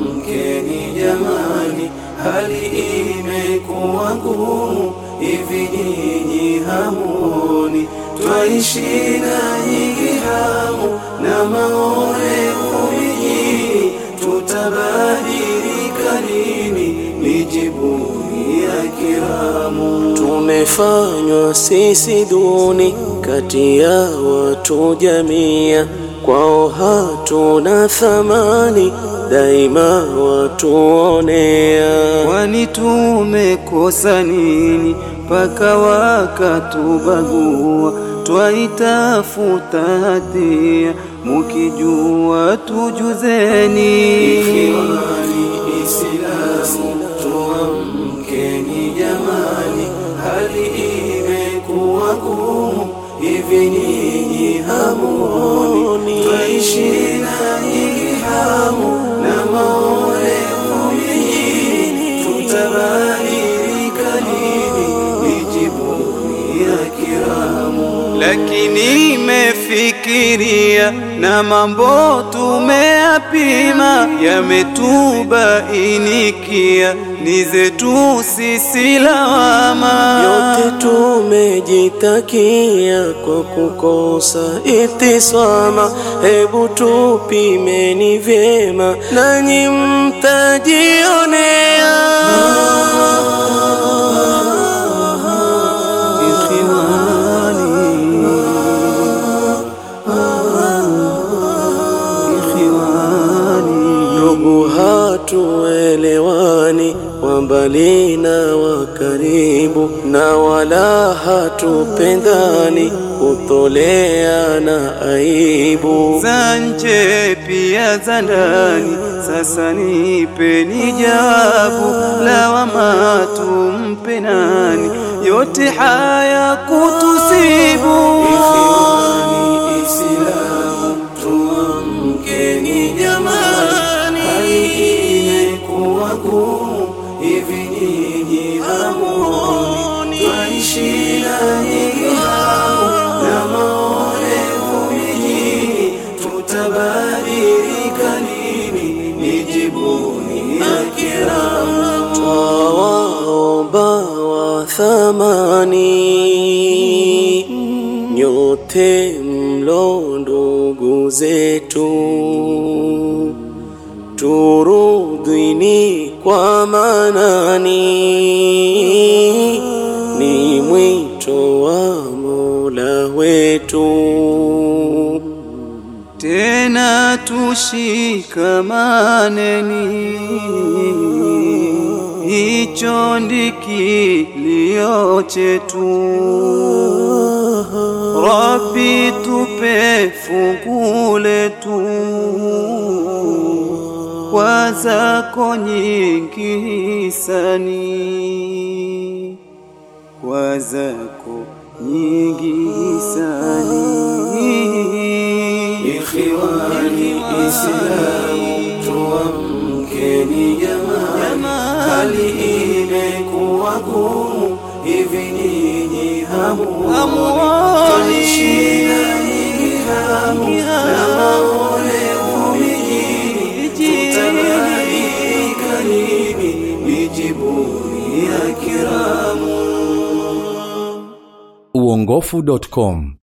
tuamkeni jamani, hali imekuwa ngumu, hivi nyinyi hamuoni twaishi na nyingi hamu na maone umijini, tutabadilika lini? Nijibuni ya kiramu. Tumefanywa sisi duni kati ya watu jamia, kwao hatuna thamani, daima watuonea. Kwani tumekosa nini mpaka wakatubagua? Twaitafuta hatia, mukijua tujuzeni. Ikhwani Islamu, tuamkeni jamani, hali imekuwa ngumu, hivi nyinyi hamuoni twaishi na nyingi hamu na maone umijini, tutabadilika lini? Nijibuni ya kiramu. Lakini imefikiria na mambo tumeyapima, yametubainikia ni zetu sisi lawama. Yote tumejitakia kwa kukosa itisama, hebu tupimeni vyema nanyi mtajionea. Ndugu hatuelewani, wa mbali na wa karibu, na wala hatupendani, kutoleana aibu za nje pia za ndani. Sasa nipeni jawabu, lawama tumpe nani? Yote haya kutusibu. Ikhwani Islamu, tuamkeni jamani, hali imekuwa ngumu, hivi nyinyi hamuoni twaishi na nyingi hamu na maone umijini, tutabadilika lini? Nijibuni ya kiramu. Twawaomba wa thamani, nyote mlo ndugu zetu, turudhini kwa manani, ni mwito wa Mola wetu. Tena tushikamaneni, hicho ndikilio chetu. Rabbi tupe fungu letu, kwa zako nyingi hisani, kwa zako nyingi hisani. Ikhwani Islamu, tuamkeni jamani, hali imekuwa ngumu, hivi nyinyi hamuoni twaishi na nyingi hamu na maone umijini, tutabadilika lini? Nijibuni ya kiramu. Uongofu.com